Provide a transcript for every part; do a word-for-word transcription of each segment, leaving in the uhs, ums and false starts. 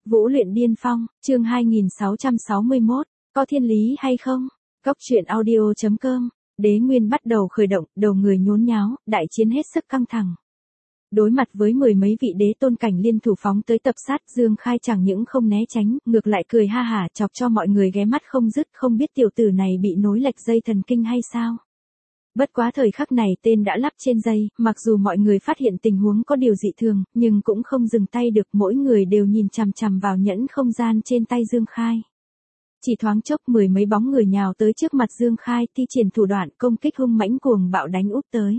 Vũ luyện điên phong, chương hai nghìn sáu trăm sáu mươi mốt, có thiên lý hay không? Cốc truyện audio chấm com, đế nguyên bắt đầu khởi động, đầu người nhốn nháo, đại chiến hết sức căng thẳng. Đối mặt với mười mấy vị đế tôn cảnh liên thủ phóng tới tập sát, Dương Khai chẳng những không né tránh, ngược lại cười ha hả chọc cho mọi người ghé mắt không dứt, không biết tiểu tử này bị nối lệch dây thần kinh hay sao. Bất quá thời khắc này tên đã lắp trên dây, mặc dù mọi người phát hiện tình huống có điều dị thường, nhưng cũng không dừng tay được, mỗi người đều nhìn chằm chằm vào nhẫn không gian trên tay Dương Khai. Chỉ thoáng chốc mười mấy bóng người nhào tới trước mặt Dương Khai, thi triển thủ đoạn công kích hung mãnh cuồng bạo đánh úp tới.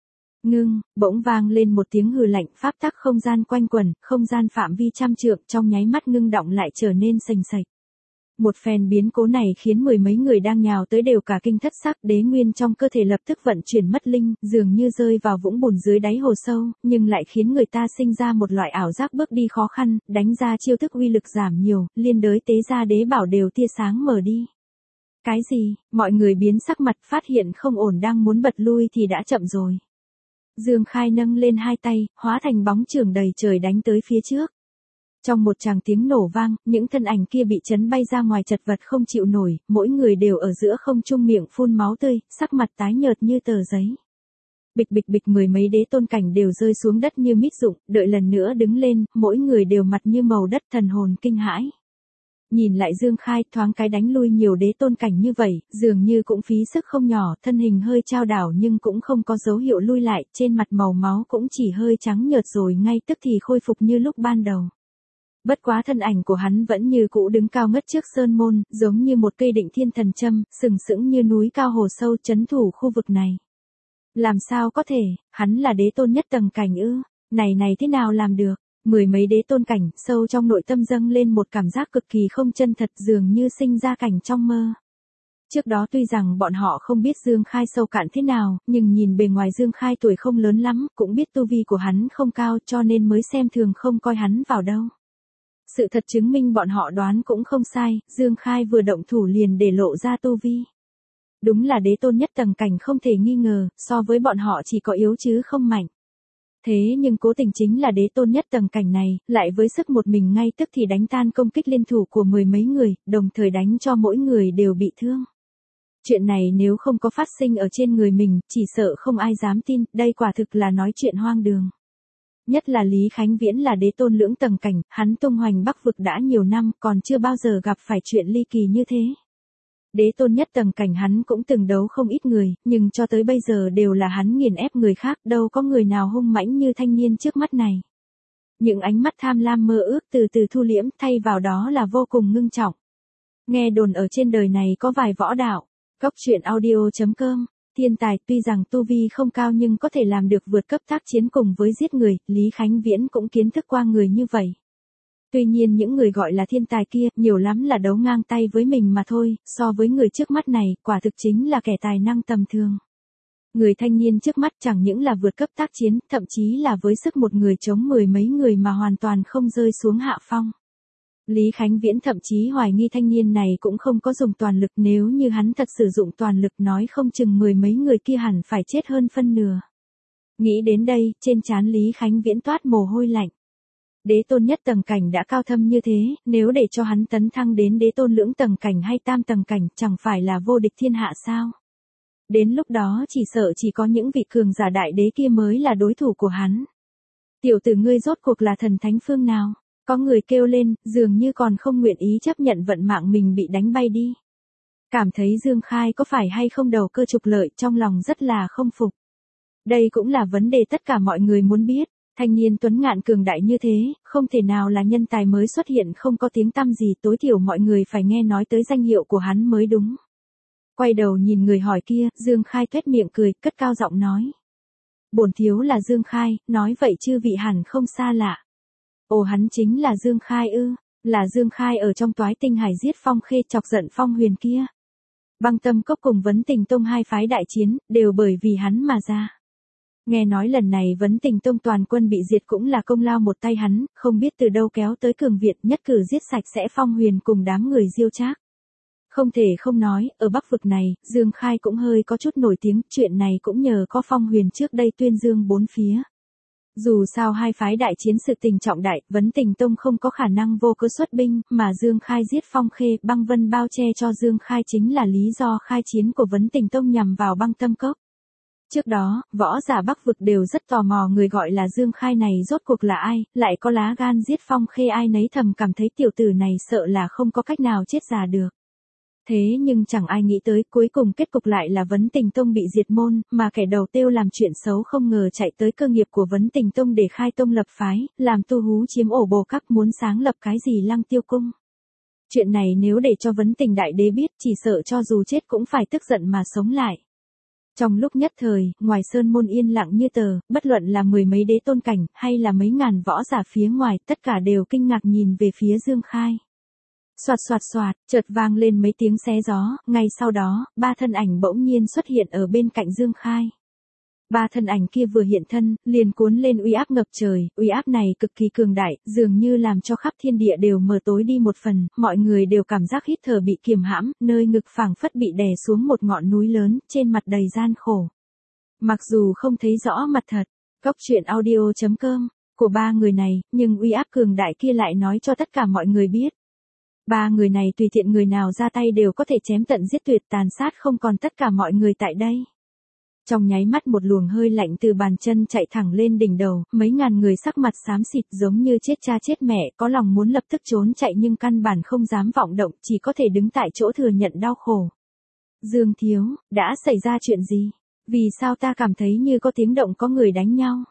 Ngưng, bỗng vang lên một tiếng hừ lạnh, pháp tắc không gian quanh quẩn, không gian phạm vi trăm trượng trong nháy mắt ngưng động lại trở nên sành sạch. Một phen biến cố này khiến mười mấy người đang nhào tới đều cả kinh thất sắc, đế nguyên trong cơ thể lập tức vận chuyển mất linh, dường như rơi vào vũng bùn dưới đáy hồ sâu, nhưng lại khiến người ta sinh ra một loại ảo giác bước đi khó khăn, đánh ra chiêu thức uy lực giảm nhiều, liên đới tế ra đế bảo đều tia sáng mở đi. Cái gì? Mọi người biến sắc mặt, phát hiện không ổn, đang muốn bật lui thì đã chậm rồi. Dương Khai nâng lên hai tay, hóa thành bóng chưởng đầy trời đánh tới phía trước. Trong một tràng tiếng nổ vang, những thân ảnh kia bị chấn bay ra ngoài chật vật không chịu nổi, mỗi người đều ở giữa không trung miệng phun máu tươi, sắc mặt tái nhợt như tờ giấy. Bịch bịch bịch, mười mấy đế tôn cảnh đều rơi xuống đất như mít rụng, đợi lần nữa đứng lên, mỗi người đều mặt như màu đất, thần hồn kinh hãi. Nhìn lại Dương Khai, thoáng cái đánh lui nhiều đế tôn cảnh như vậy, dường như cũng phí sức không nhỏ, thân hình hơi chao đảo nhưng cũng không có dấu hiệu lui lại, trên mặt màu máu cũng chỉ hơi trắng nhợt rồi ngay tức thì khôi phục như lúc ban đầu. Bất quá thân ảnh của hắn vẫn như cũ đứng cao ngất trước sơn môn, giống như một cây định thiên thần châm, sừng sững như núi cao hồ sâu trấn thủ khu vực này. Làm sao có thể, hắn là đế tôn nhất tầng cảnh ư, này này thế nào làm được? Mười mấy đế tôn cảnh, sâu trong nội tâm dâng lên một cảm giác cực kỳ không chân thật, dường như sinh ra cảnh trong mơ. Trước đó tuy rằng bọn họ không biết Dương Khai sâu cạn thế nào, nhưng nhìn bề ngoài Dương Khai tuổi không lớn lắm, cũng biết tu vi của hắn không cao cho nên mới xem thường không coi hắn vào đâu. Sự thật chứng minh bọn họ đoán cũng không sai, Dương Khai vừa động thủ liền để lộ ra tu vi. Đúng là đế tôn nhất tầng cảnh không thể nghi ngờ, so với bọn họ chỉ có yếu chứ không mạnh. Thế nhưng cố tình chính là đế tôn nhất tầng cảnh này, lại với sức một mình ngay tức thì đánh tan công kích liên thủ của mười mấy người, đồng thời đánh cho mỗi người đều bị thương. Chuyện này nếu không có phát sinh ở trên người mình, chỉ sợ không ai dám tin, đây quả thực là nói chuyện hoang đường. Nhất là Lý Khánh Viễn là đế tôn lưỡng tầng cảnh, hắn tung hoành Bắc vực đã nhiều năm, còn chưa bao giờ gặp phải chuyện ly kỳ như thế. Đế tôn nhất tầng cảnh hắn cũng từng đấu không ít người, nhưng cho tới bây giờ đều là hắn nghiền ép người khác, đâu có người nào hung mãnh như thanh niên trước mắt này. Những ánh mắt tham lam mơ ước từ từ thu liễm, thay vào đó là vô cùng ngưng trọng. Nghe đồn ở trên đời này có vài võ đạo, cốc truyện audio chấm com. Thiên tài tuy rằng tu vi không cao nhưng có thể làm được vượt cấp tác chiến cùng với giết người, Lý Khánh Viễn cũng kiến thức qua người như vậy. Tuy nhiên những người gọi là thiên tài kia, nhiều lắm là đấu ngang tay với mình mà thôi, so với người trước mắt này, quả thực chính là kẻ tài năng tầm thường. Người thanh niên trước mắt chẳng những là vượt cấp tác chiến, thậm chí là với sức một người chống mười mấy người mà hoàn toàn không rơi xuống hạ phong. Lý Khánh Viễn thậm chí hoài nghi thanh niên này cũng không có dùng toàn lực, nếu như hắn thật sử dụng toàn lực nói không chừng mười mấy người kia hẳn phải chết hơn phân nửa. Nghĩ đến đây, trên trán Lý Khánh Viễn toát mồ hôi lạnh. Đế tôn nhất tầng cảnh đã cao thâm như thế, nếu để cho hắn tấn thăng đến đế tôn lưỡng tầng cảnh hay tam tầng cảnh chẳng phải là vô địch thiên hạ sao? Đến lúc đó chỉ sợ chỉ có những vị cường giả đại đế kia mới là đối thủ của hắn. Tiểu tử ngươi rốt cuộc là thần thánh phương nào? Có người kêu lên, dường như còn không nguyện ý chấp nhận vận mạng mình bị đánh bay đi. Cảm thấy Dương Khai có phải hay không đầu cơ trục lợi, trong lòng rất là không phục. Đây cũng là vấn đề tất cả mọi người muốn biết. Thanh niên tuấn ngạn cường đại như thế, không thể nào là nhân tài mới xuất hiện không có tiếng tăm gì, tối thiểu mọi người phải nghe nói tới danh hiệu của hắn mới đúng. Quay đầu nhìn người hỏi kia, Dương Khai tuét miệng cười, cất cao giọng nói. Bổn thiếu là Dương Khai, nói vậy chư vị hẳn không xa lạ. Ồ, hắn chính là Dương Khai ư, là Dương Khai ở trong Toái Tinh Hải giết Phong Khê chọc giận Phong Huyền kia. Băng Tâm Cốc cùng Vấn Tình Tông hai phái đại chiến, đều bởi vì hắn mà ra. Nghe nói lần này Vấn Tình Tông toàn quân bị diệt cũng là công lao một tay hắn, không biết từ đâu kéo tới cường Việt, nhất cử giết sạch sẽ Phong Huyền cùng đám người Diêu Trác. Không thể không nói, ở Bắc vực này, Dương Khai cũng hơi có chút nổi tiếng, chuyện này cũng nhờ có Phong Huyền trước đây tuyên dương bốn phía. Dù sao hai phái đại chiến sự tình trọng đại, Vấn Tình Tông không có khả năng vô cớ xuất binh, mà Dương Khai giết Phong Khê, băng vân bao che cho Dương Khai chính là lý do khai chiến của Vấn Tình Tông nhằm vào băng tâm cốc. Trước đó, võ giả Bắc vực đều rất tò mò người gọi là Dương Khai này rốt cuộc là ai, lại có lá gan giết Phong Khê, ai nấy thầm cảm thấy tiểu tử này sợ là không có cách nào chết già được. Thế nhưng chẳng ai nghĩ tới cuối cùng kết cục lại là Vấn Tình Tông bị diệt môn, mà kẻ đầu tiêu làm chuyện xấu không ngờ chạy tới cơ nghiệp của Vấn Tình Tông để khai tông lập phái, làm tu hú chiếm ổ bồ các muốn sáng lập cái gì Lăng Tiêu Cung. Chuyện này nếu để cho Vấn Tình Đại Đế biết chỉ sợ cho dù chết cũng phải tức giận mà sống lại. Trong lúc nhất thời, ngoài sơn môn yên lặng như tờ, bất luận là mười mấy đế tôn cảnh, hay là mấy ngàn võ giả phía ngoài, tất cả đều kinh ngạc nhìn về phía Dương Khai. Soạt soạt soạt, chợt vang lên mấy tiếng xé gió, ngay sau đó, ba thân ảnh bỗng nhiên xuất hiện ở bên cạnh Dương Khai. Ba thân ảnh kia vừa hiện thân, liền cuốn lên uy áp ngập trời, uy áp này cực kỳ cường đại, dường như làm cho khắp thiên địa đều mờ tối đi một phần, mọi người đều cảm giác hít thở bị kiềm hãm, nơi ngực phảng phất bị đè xuống một ngọn núi lớn, trên mặt đầy gian khổ. Mặc dù không thấy rõ mặt thật, cốc truyện audio chấm com của ba người này, nhưng uy áp cường đại kia lại nói cho tất cả mọi người biết. Ba người này tùy tiện người nào ra tay đều có thể chém tận giết tuyệt, tàn sát không còn tất cả mọi người tại đây. Trong nháy mắt một luồng hơi lạnh từ bàn chân chạy thẳng lên đỉnh đầu, mấy ngàn người sắc mặt xám xịt giống như chết cha chết mẹ, có lòng muốn lập tức trốn chạy nhưng căn bản không dám vọng động, chỉ có thể đứng tại chỗ thừa nhận đau khổ. Dương thiếu, đã xảy ra chuyện gì? Vì sao ta cảm thấy như có tiếng động có người đánh nhau?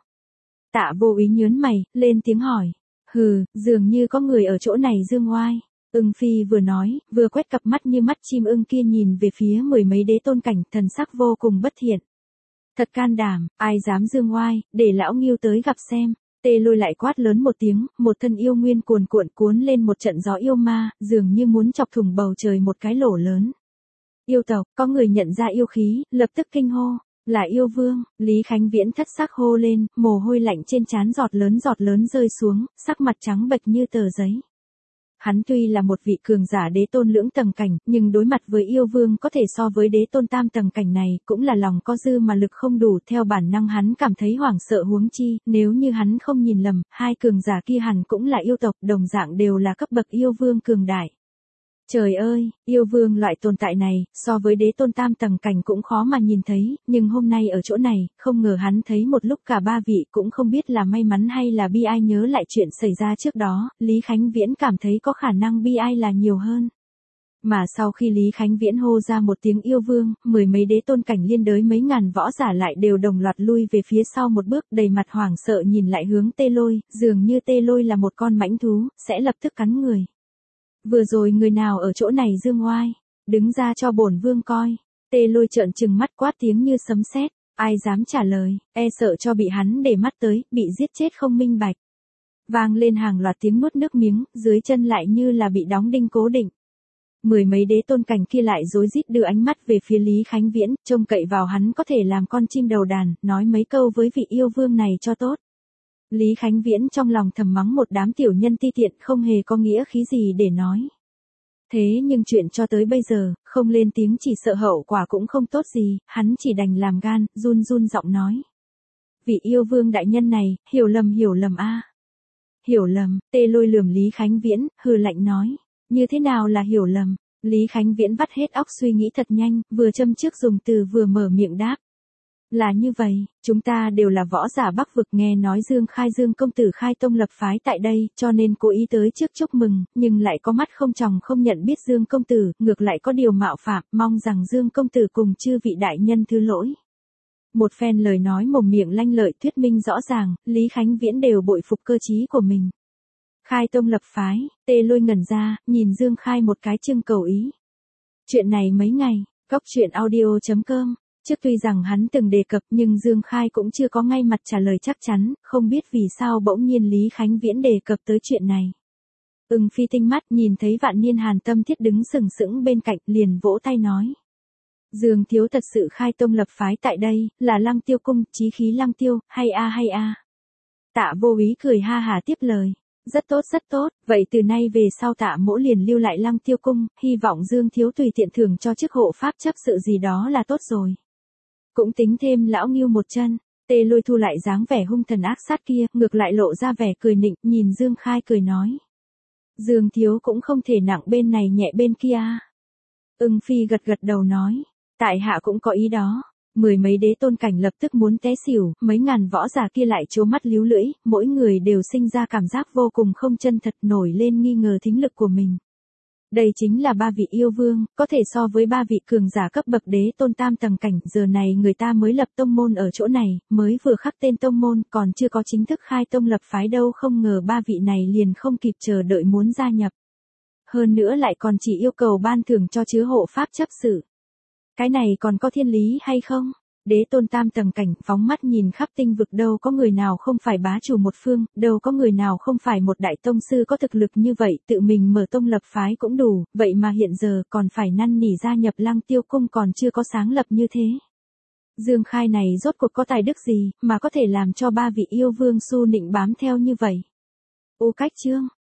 Tạ Vô Úy nhớn mày, lên tiếng hỏi. Hừ, dường như có người ở chỗ này Dương oai. Ưng Phi vừa nói, vừa quét cặp mắt như mắt chim ưng kia nhìn về phía mười mấy đế tôn cảnh, thần sắc vô cùng bất thiện. Thật can đảm, ai dám dương oai, để lão Nghiêu tới gặp xem. Tê Lôi lại quát lớn một tiếng, một thân yêu nguyên cuồn cuộn cuốn lên một trận gió yêu ma, dường như muốn chọc thủng bầu trời một cái lỗ lớn. Yêu tộc, có người nhận ra yêu khí, lập tức kinh hô, là yêu vương. Lý Khánh Viễn thất sắc hô lên, mồ hôi lạnh trên trán giọt lớn giọt lớn rơi xuống, sắc mặt trắng bệch như tờ giấy. Hắn tuy là một vị cường giả đế tôn lưỡng tầng cảnh, nhưng đối mặt với yêu vương có thể so với đế tôn tam tầng cảnh này, cũng là lòng có dư mà lực không đủ, theo bản năng hắn cảm thấy hoảng sợ, huống chi, nếu như hắn không nhìn lầm, hai cường giả kia hẳn cũng là yêu tộc, đồng dạng đều là cấp bậc yêu vương cường đại. Trời ơi, yêu vương loại tồn tại này, so với đế tôn tam tầng cảnh cũng khó mà nhìn thấy, nhưng hôm nay ở chỗ này, không ngờ hắn thấy một lúc cả ba vị, cũng không biết là may mắn hay là bi ai, nhớ lại chuyện xảy ra trước đó, Lý Khánh Viễn cảm thấy có khả năng bi ai là nhiều hơn. Mà sau khi Lý Khánh Viễn hô ra một tiếng yêu vương, mười mấy đế tôn cảnh liên đới mấy ngàn võ giả lại đều đồng loạt lui về phía sau một bước, đầy mặt hoảng sợ nhìn lại hướng Tê Lôi, dường như Tê Lôi là một con mãnh thú, sẽ lập tức cắn người. Vừa rồi người nào ở chỗ này dương oai, đứng ra cho bổn vương coi. Tê Lôi trợn trừng mắt quát tiếng như sấm sét, ai dám trả lời, e sợ cho bị hắn để mắt tới, bị giết chết không minh bạch. Vang lên hàng loạt tiếng nuốt nước miếng, dưới chân lại như là bị đóng đinh cố định. Mười mấy đế tôn cảnh kia lại rối rít đưa ánh mắt về phía Lý Khánh Viễn, trông cậy vào hắn có thể làm con chim đầu đàn, nói mấy câu với vị yêu vương này cho tốt. Lý Khánh Viễn trong lòng thầm mắng một đám tiểu nhân ti tiện, không hề có nghĩa khí gì để nói. Thế nhưng chuyện cho tới bây giờ, không lên tiếng chỉ sợ hậu quả cũng không tốt gì, hắn chỉ đành làm gan, run run giọng nói. Vị yêu vương đại nhân này, hiểu lầm hiểu lầm a. Hiểu lầm, Tê Lôi lườm Lý Khánh Viễn, hừ lạnh nói. Như thế nào là hiểu lầm? Lý Khánh Viễn vắt hết óc suy nghĩ thật nhanh, vừa châm trước dùng từ vừa mở miệng đáp. Là như vậy, chúng ta đều là võ giả Bắc vực, nghe nói Dương Khai Dương công tử khai tông lập phái tại đây, cho nên cố ý tới trước chúc mừng, nhưng lại có mắt không tròng không nhận biết Dương công tử, ngược lại có điều mạo phạm, mong rằng Dương công tử cùng chư vị đại nhân thứ lỗi. Một phen lời nói mồm miệng lanh lợi thuyết minh rõ ràng, Lý Khánh Viễn đều bội phục cơ trí của mình. Khai tông lập phái, Tê Lôi ngẩn ra, nhìn Dương Khai một cái trưng cầu ý. Chuyện này mấy ngày, cốc truyện audio chấm com. Trước tuy rằng hắn từng đề cập nhưng Dương Khai cũng chưa có ngay mặt trả lời chắc chắn, không biết vì sao bỗng nhiên Lý Khánh Viễn đề cập tới chuyện này. Ưng Phi tinh mắt nhìn thấy Vạn Niên Hàn Tâm Thiết đứng sừng sững bên cạnh, liền vỗ tay nói. Dương thiếu thật sự khai tông lập phái tại đây, là Lăng Tiêu cung, chí khí Lăng Tiêu, hay a hay a. Tạ Vô Úy cười ha hà tiếp lời. Rất tốt rất tốt, vậy từ nay về sau Tạ mỗ liền lưu lại Lăng Tiêu cung, hy vọng Dương thiếu tùy tiện thưởng cho chức hộ pháp chấp sự gì đó là tốt rồi. Cũng tính thêm lão Nghiêu một chân. Tê Lôi thu lại dáng vẻ hung thần ác sát kia, ngược lại lộ ra vẻ cười nịnh, nhìn Dương Khai cười nói. Dương thiếu cũng không thể nặng bên này nhẹ bên kia. Ưng Phi gật gật đầu nói, tại hạ cũng có ý đó. Mười mấy đế tôn cảnh lập tức muốn té xỉu, mấy ngàn võ giả kia lại trố mắt líu lưỡi, mỗi người đều sinh ra cảm giác vô cùng không chân thật, nổi lên nghi ngờ thính lực của mình. Đây chính là ba vị yêu vương, có thể so với ba vị cường giả cấp bậc đế tôn tam tầng cảnh, giờ này người ta mới lập tông môn ở chỗ này, mới vừa khắc tên tông môn, còn chưa có chính thức khai tông lập phái đâu, không ngờ ba vị này liền không kịp chờ đợi muốn gia nhập. Hơn nữa lại còn chỉ yêu cầu ban thưởng cho chứa hộ pháp chấp sự. Cái này còn có thiên lý hay không? Đế tôn tam tầng cảnh phóng mắt nhìn khắp tinh vực, đâu có người nào không phải bá chủ một phương, đâu có người nào không phải một đại tông sư có thực lực như vậy, tự mình mở tông lập phái cũng đủ, vậy mà hiện giờ còn phải năn nỉ gia nhập Lăng Tiêu cung, còn chưa có sáng lập như thế. Dương Khai này rốt cuộc có tài đức gì, mà có thể làm cho ba vị yêu vương su nịnh bám theo như vậy? Ô Cách Chương